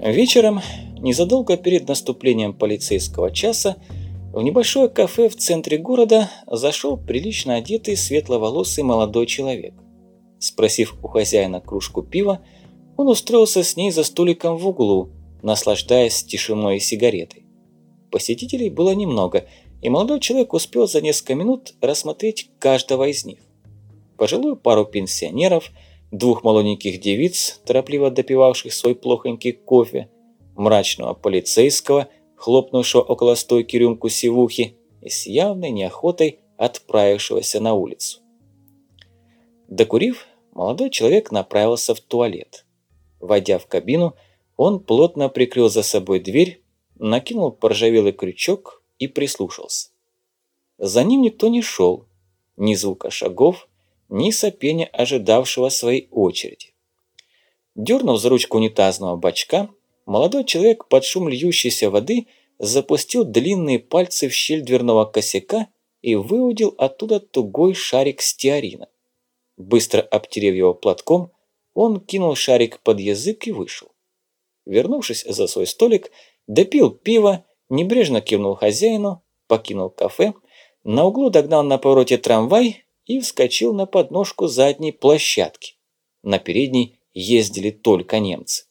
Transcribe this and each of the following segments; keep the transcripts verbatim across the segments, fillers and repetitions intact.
Вечером, незадолго перед наступлением полицейского часа, в небольшое кафе в центре города зашел прилично одетый светловолосый молодой человек. Спросив у хозяина кружку пива, он устроился с ней за столиком в углу, наслаждаясь тишиной и сигаретой. Посетителей было немного, и молодой человек успел за несколько минут рассмотреть каждого из них. Пожилую пару пенсионеров, двух молоденьких девиц, торопливо допивавших свой плохонький кофе, мрачного полицейского, хлопнувшего около стойки рюмку сивухи и с явной неохотой отправившегося на улицу. Докурив, молодой человек направился в туалет. Войдя в кабину, он плотно прикрыл за собой дверь, накинул поржавелый крючок и прислушался. За ним никто не шел, ни звука шагов, ни сопения ожидавшего своей очереди. Дернув за ручку унитазного бачка, молодой человек под шум льющейся воды запустил длинные пальцы в щель дверного косяка и выудил оттуда тугой шарик стеарина. Быстро обтерев его платком, он кинул шарик под язык и вышел. Вернувшись за свой столик, допил пиво, небрежно кивнул хозяину, покинул кафе, на углу догнал на повороте трамвай и вскочил на подножку задней площадки. На передней ездили только немцы.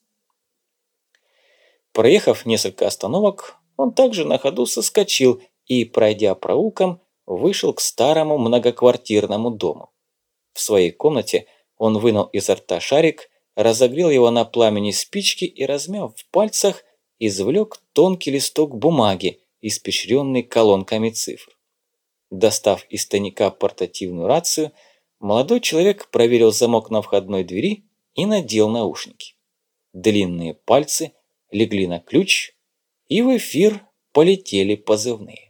Проехав несколько остановок, он также на ходу соскочил и, пройдя проулком, вышел к старому многоквартирному дому. В своей комнате он вынул изо рта шарик, разогрел его на пламени спички и, размяв в пальцах, извлек тонкий листок бумаги, испещренный колонками цифр. Достав из тайника портативную рацию, молодой человек проверил замок на входной двери и надел наушники. Длинные пальцы легли на ключ, и в эфир полетели позывные.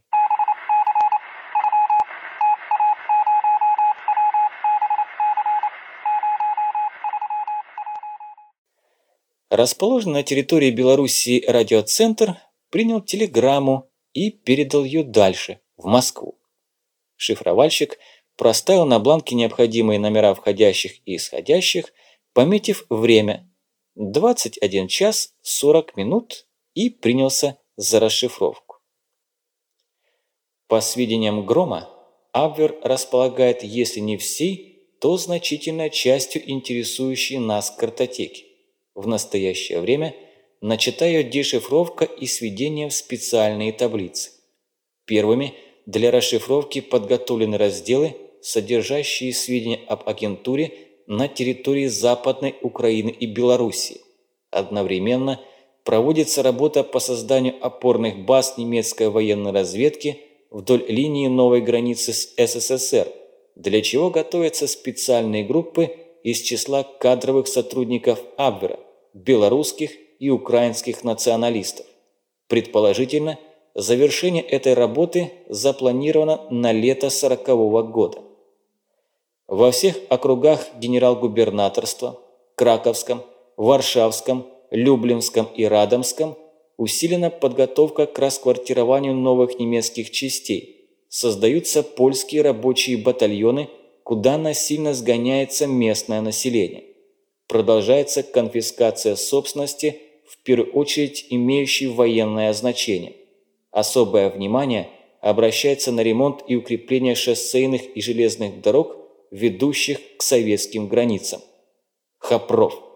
Расположенный на территории Белоруссии радиоцентр принял телеграмму и передал ее дальше, в Москву. Шифровальщик проставил на бланке необходимые номера входящих и исходящих, пометив время двадцать один час сорок минут и принялся за расшифровку. По сведениям Грома, Абвер располагает, если не всей, то значительной частью интересующей нас картотеки. В настоящее время начата ее дешифровка и сведение в специальные таблицы. Первыми для расшифровки подготовлены разделы, содержащие сведения об агентуре на территории Западной Украины и Белоруссии. Одновременно проводится работа по созданию опорных баз немецкой военной разведки вдоль линии новой границы с СССР, для чего готовятся специальные группы из числа кадровых сотрудников Абвера, белорусских и украинских националистов. Предположительно, завершение этой работы запланировано на лето сорокового года. Во всех округах генерал-губернаторства, Краковском, Варшавском, Люблинском и Радомском усилена подготовка к расквартированию новых немецких частей. Создаются польские рабочие батальоны, куда насильно сгоняется местное население. Продолжается конфискация собственности, в первую очередь имеющей военное значение. Особое внимание обращается на ремонт и укрепление шоссейных и железных дорог, ведущих к советским границам. Хопров.